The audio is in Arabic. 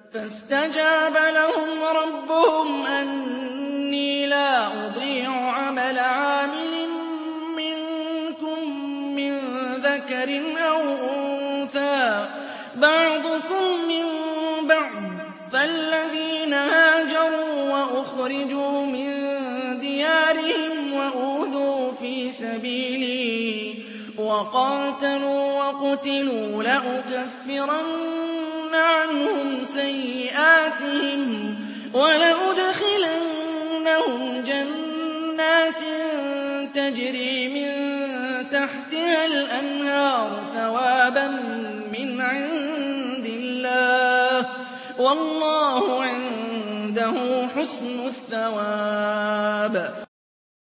فاستجاب لهم ربهم أني لا أضيع عمل عامل منكم من ذكر أو أنثى بعضكم من بعض فالذين هاجروا وأخرجوا من ديارهم وأوذوا في سبيلي وقاتلوا وقتلوا لأكفرن عنهم سيئاتهم ولأدخلنهم جنات تجري من تحتها الأنهار ثوابا من عند الله والله عنده حسن الثواب